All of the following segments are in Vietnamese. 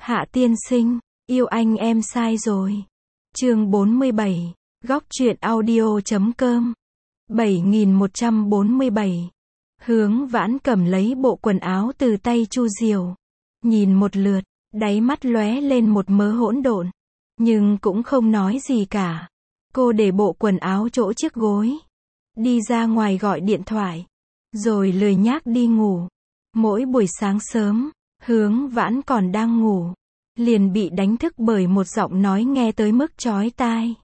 Hạ tiên sinh, yêu anh em sai rồi. Chương 47, góc truyện audio.com. 7147. Hướng Vãn cầm lấy bộ quần áo từ tay Chu Diều, nhìn một lượt, đáy mắt lóe lên một mớ hỗn độn, nhưng cũng không nói gì cả. Cô để bộ quần áo chỗ chiếc gối, đi ra ngoài gọi điện thoại, rồi lười nhác đi ngủ. Mỗi buổi sáng sớm, Hướng Vãn còn đang ngủ, liền bị đánh thức bởi một giọng nói nghe tới mức chói tai.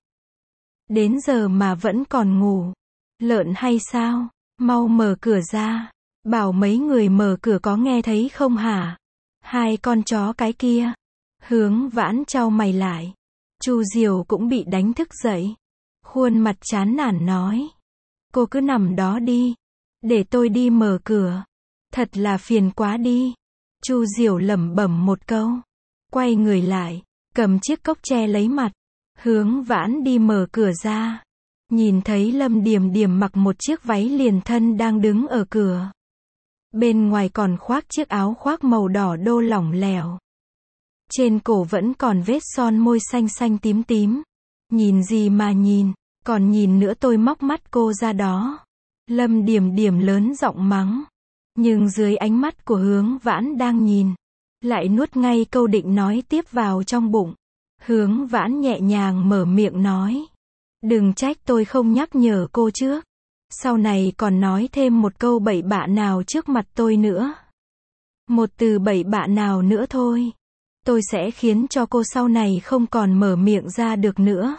Đến giờ mà vẫn còn ngủ, lợn hay sao? Mau mở cửa ra, bảo mấy người mở cửa có nghe thấy không hả? Hai con chó cái kia. Hướng Vãn chau mày lại. Chu Diều cũng bị đánh thức dậy, khuôn mặt chán nản nói: cô cứ nằm đó đi, để tôi đi mở cửa. Thật là phiền quá đi. Chu Diều lẩm bẩm một câu, quay người lại, cầm chiếc cốc che lấy mặt. Hướng Vãn đi mở cửa ra, nhìn thấy Lâm Điềm Điềm mặc một chiếc váy liền thân đang đứng ở cửa. Bên ngoài còn khoác chiếc áo khoác màu đỏ đô lỏng lẻo. Trên cổ vẫn còn vết son môi xanh xanh tím tím. Nhìn gì mà nhìn, còn nhìn nữa, tôi móc mắt cô ra đó. Lâm Điềm Điềm lớn giọng mắng. Nhưng dưới ánh mắt của Hướng Vãn đang nhìn, lại nuốt ngay câu định nói tiếp vào trong bụng. Hướng Vãn nhẹ nhàng mở miệng nói: đừng trách tôi không nhắc nhở cô trước. Sau này còn nói thêm một câu bậy bạ nào trước mặt tôi nữa, một từ bậy bạ nào nữa thôi, tôi sẽ khiến cho cô sau này không còn mở miệng ra được nữa.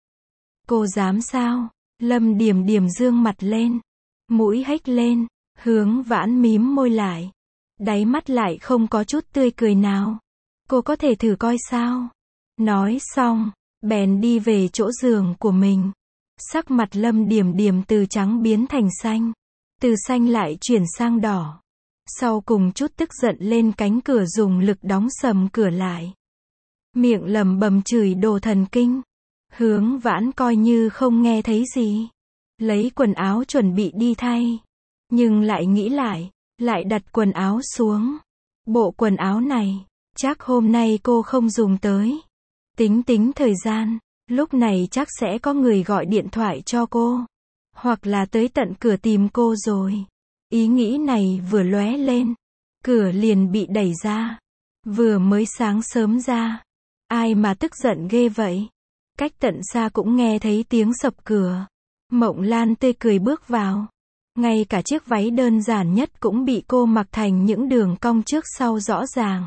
Cô dám sao? Lâm Điềm Điềm dương mặt lên, mũi hếch lên. Hướng Vãn mím môi lại, đáy mắt lại không có chút tươi cười nào. Cô có thể thử coi sao? Nói xong, bèn đi về chỗ giường của mình. Sắc mặt Lâm Điềm Điềm từ trắng biến thành xanh, từ xanh lại chuyển sang đỏ. Sau cùng chút tức giận lên cánh cửa dùng lực đóng sầm cửa lại. Miệng lẩm bẩm chửi đồ thần kinh. Hướng Vãn coi như không nghe thấy gì, lấy quần áo chuẩn bị đi thay. Nhưng lại nghĩ lại đặt quần áo xuống. Bộ quần áo này, chắc hôm nay cô không dùng tới. Tính thời gian, lúc này chắc sẽ có người gọi điện thoại cho cô, hoặc là tới tận cửa tìm cô rồi. Ý nghĩ này vừa lóe lên, cửa liền bị đẩy ra. Vừa mới sáng sớm ra, ai mà tức giận ghê vậy? Cách tận xa cũng nghe thấy tiếng sập cửa. Mộng Lan tươi cười bước vào. Ngay cả chiếc váy đơn giản nhất cũng bị cô mặc thành những đường cong trước sau rõ ràng,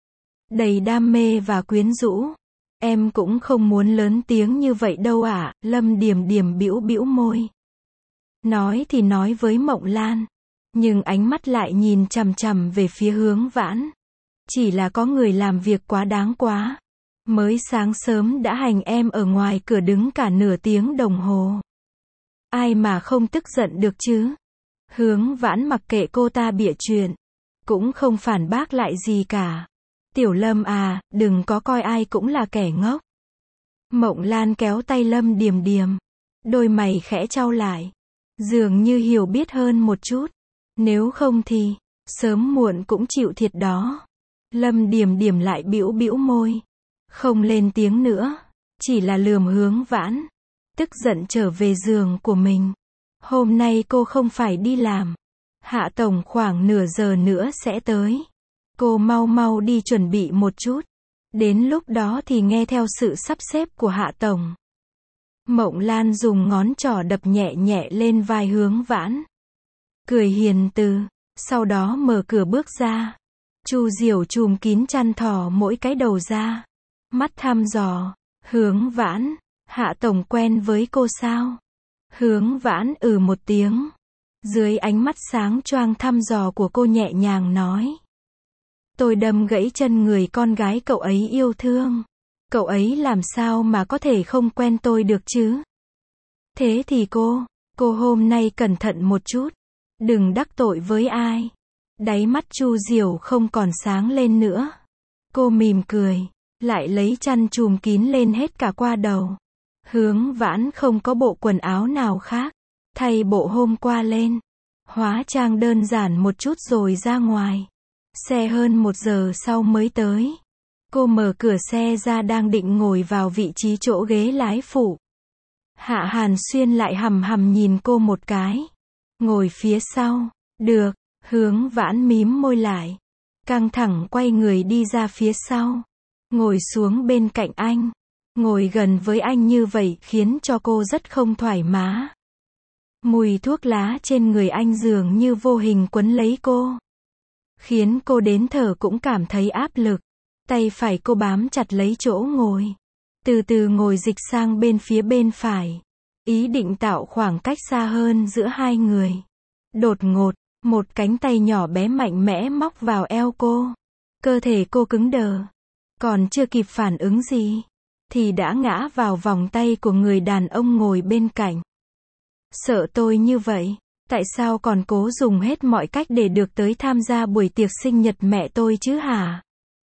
đầy đam mê và quyến rũ. Em cũng không muốn lớn tiếng như vậy đâu ạ. Lâm Điềm Điềm bĩu bĩu môi. Nói thì nói với Mộng Lan, nhưng ánh mắt lại nhìn chằm chằm về phía Hướng Vãn. Chỉ là có người làm việc quá đáng quá. Mới sáng sớm đã hành em ở ngoài cửa đứng cả nửa tiếng đồng hồ. Ai mà không tức giận được chứ? Hướng Vãn mặc kệ cô ta bịa chuyện, cũng không phản bác lại gì cả. Tiểu Lâm à, đừng có coi ai cũng là kẻ ngốc. Mộng Lan kéo tay Lâm Điềm Điềm, đôi mày khẽ chau lại, dường như hiểu biết hơn một chút. Nếu không thì, sớm muộn cũng chịu thiệt đó. Lâm Điềm Điềm lại bĩu bĩu môi, không lên tiếng nữa, chỉ là lườm Hướng Vãn, tức giận trở về giường của mình. Hôm nay cô không phải đi làm. Hạ tổng khoảng nửa giờ nữa sẽ tới. Cô mau đi chuẩn bị một chút. Đến lúc đó thì nghe theo sự sắp xếp của Hạ tổng. Mộng Lan dùng ngón trỏ đập nhẹ nhẹ lên vai Hướng Vãn, cười hiền từ, sau đó mở cửa bước ra. Chu Diều chùm kín chăn thò mỗi cái đầu ra, mắt thăm dò. Hướng Vãn, Hạ tổng quen với cô sao? Hướng Vãn một tiếng. Dưới ánh mắt sáng choang thăm dò của cô nhẹ nhàng nói: tôi đâm gãy chân người con gái cậu ấy yêu thương. Cậu ấy làm sao mà có thể không quen tôi được chứ? Thế thì cô hôm nay cẩn thận một chút, đừng đắc tội với ai. Đáy mắt Chu Diều không còn sáng lên nữa. Cô mỉm cười, lại lấy chăn chùm kín lên hết cả qua đầu. Hướng Vãn không có bộ quần áo nào khác, thay bộ hôm qua lên, hóa trang đơn giản một chút rồi ra ngoài. Xe hơn 1 giờ sau mới tới. Cô mở cửa xe ra đang định ngồi vào vị trí chỗ ghế lái phụ. Hạ Hàn Xuyên lại hằm hằm nhìn cô một cái. Ngồi phía sau. Được. Hướng Vãn mím môi lại. Căng thẳng quay người đi ra phía sau. Ngồi xuống bên cạnh anh. Ngồi gần với anh như vậy khiến cho cô rất không thoải mái. Mùi thuốc lá trên người anh dường như vô hình quấn lấy cô. Khiến cô đến thở cũng cảm thấy áp lực. Tay phải cô bám chặt lấy chỗ ngồi. Từ từ ngồi dịch sang phía bên phải. Ý định tạo khoảng cách xa hơn giữa hai người. Đột ngột, một cánh tay nhỏ bé mạnh mẽ móc vào eo cô. Cơ thể cô cứng đờ. Còn chưa kịp phản ứng gì, thì đã ngã vào vòng tay của người đàn ông ngồi bên cạnh. Sợ tôi như vậy, tại sao còn cố dùng hết mọi cách để được tới tham gia buổi tiệc sinh nhật mẹ tôi chứ hả?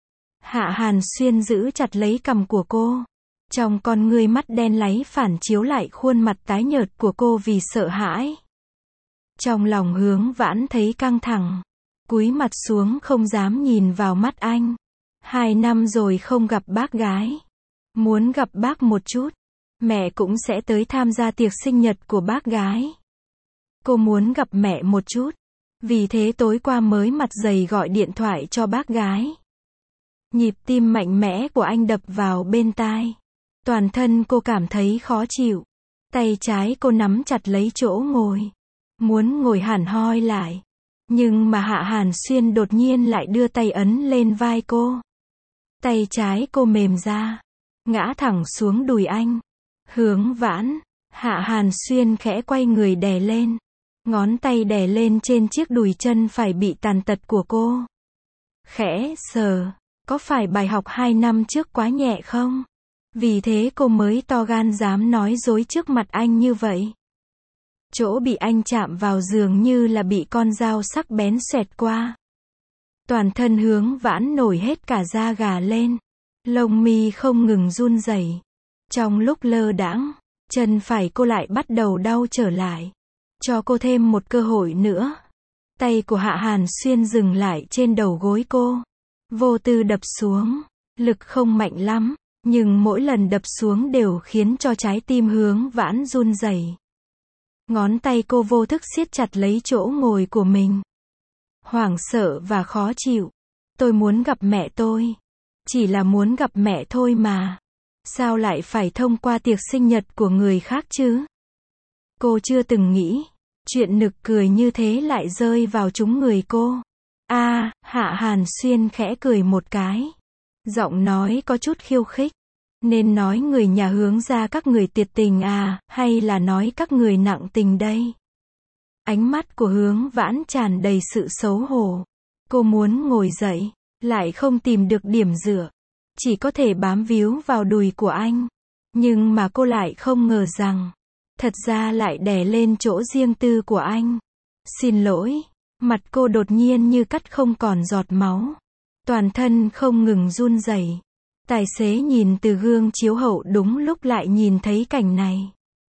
Hạ Hàn Xuyên giữ chặt lấy cằm của cô. Trong con ngươi mắt đen láy phản chiếu lại khuôn mặt tái nhợt của cô vì sợ hãi. Trong lòng Hướng Vãn thấy căng thẳng. Cúi mặt xuống không dám nhìn vào mắt anh. 2 năm rồi không gặp bác gái. Muốn gặp bác một chút. Mẹ cũng sẽ tới tham gia tiệc sinh nhật của bác gái. Cô muốn gặp mẹ một chút. Vì thế tối qua mới mặt dày gọi điện thoại cho bác gái. Nhịp tim mạnh mẽ của anh đập vào bên tai. Toàn thân cô cảm thấy khó chịu. Tay trái cô nắm chặt lấy chỗ ngồi. Muốn ngồi hẳn hoi lại. Nhưng mà Hạ Hàn Xuyên đột nhiên lại đưa tay ấn lên vai cô. Tay trái cô mềm ra. Ngã thẳng xuống đùi anh. Hướng Vãn. Hạ Hàn Xuyên khẽ quay người đè lên. Ngón tay đè lên trên chiếc đùi chân phải bị tàn tật của cô. Khẽ sờ. Có phải bài học 2 năm trước quá nhẹ không? Vì thế cô mới to gan dám nói dối trước mặt anh như vậy. Chỗ bị anh chạm vào dường như là bị con dao sắc bén xoẹt qua. Toàn thân Hướng Vãn nổi hết cả da gà lên. Lông mi không ngừng run rẩy. Trong lúc lơ đãng, chân phải cô lại bắt đầu đau trở lại. Cho cô thêm một cơ hội nữa. Tay của Hạ Hàn Xuyên dừng lại trên đầu gối cô. Vô tư đập xuống. Lực không mạnh lắm, nhưng mỗi lần đập xuống đều khiến cho trái tim Hướng Vãn run rẩy. Ngón tay cô vô thức siết chặt lấy chỗ ngồi của mình. Hoảng sợ và khó chịu. Tôi muốn gặp mẹ tôi. Chỉ là muốn gặp mẹ thôi mà. Sao lại phải thông qua tiệc sinh nhật của người khác chứ? Cô chưa từng nghĩ, chuyện nực cười như thế lại rơi vào trúng người cô. Hạ Hàn Xuyên khẽ cười một cái. Giọng nói có chút khiêu khích. Nên nói người nhà Hướng gia các người tuyệt tình hay là nói các người nặng tình đây? Ánh mắt của Hướng Vãn tràn đầy sự xấu hổ. Cô muốn ngồi dậy, lại không tìm được điểm dựa. Chỉ có thể bám víu vào đùi của anh. Nhưng mà cô lại không ngờ rằng, thật ra lại đè lên chỗ riêng tư của anh. Xin lỗi. Mặt cô đột nhiên như cắt không còn giọt máu. Toàn thân không ngừng run rẩy. Tài xế nhìn từ gương chiếu hậu đúng lúc lại nhìn thấy cảnh này.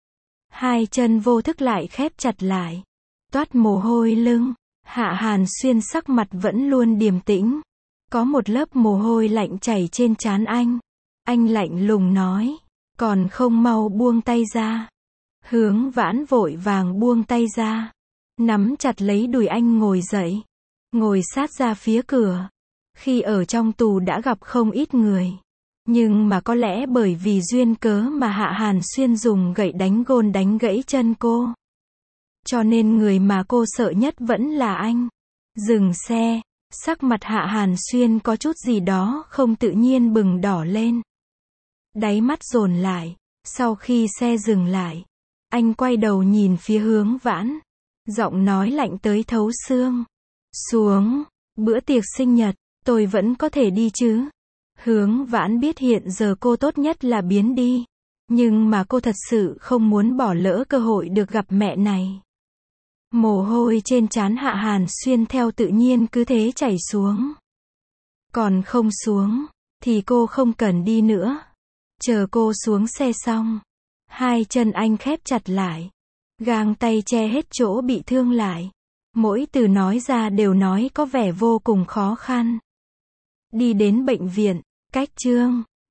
Hai chân vô thức lại khép chặt lại. Toát mồ hôi lưng. Hạ Hàn Xuyên sắc mặt vẫn luôn điềm tĩnh. Có một lớp mồ hôi lạnh chảy trên trán anh. Anh lạnh lùng nói. Còn không mau buông tay ra. Hướng Vãn vội vàng buông tay ra. Nắm chặt lấy đùi anh ngồi dậy. Ngồi sát ra phía cửa. Khi ở trong tù đã gặp không ít người. Nhưng mà có lẽ bởi vì duyên cớ mà Hạ Hàn Xuyên dùng gậy đánh gôn đánh gãy chân cô. Cho nên người mà cô sợ nhất vẫn là anh. Dừng xe. Sắc mặt Hạ Hàn Xuyên có chút gì đó không tự nhiên bừng đỏ lên. Đáy mắt dồn lại. Sau khi xe dừng lại, anh quay đầu nhìn phía Hướng Vãn. Giọng nói lạnh tới thấu xương. Xuống. Bữa tiệc sinh nhật, tôi vẫn có thể đi chứ? Hướng Vãn biết hiện giờ cô tốt nhất là biến đi. Nhưng mà cô thật sự không muốn bỏ lỡ cơ hội được gặp mẹ này. Mồ hôi trên trán Hạ Hàn Xuyên theo tự nhiên cứ thế chảy xuống. Còn không xuống, thì cô không cần đi nữa. Chờ cô xuống xe xong. Hai chân anh khép chặt lại. Gang tay che hết chỗ bị thương lại. Mỗi từ nói ra đều nói có vẻ vô cùng khó khăn. Đi đến bệnh viện, Cách chương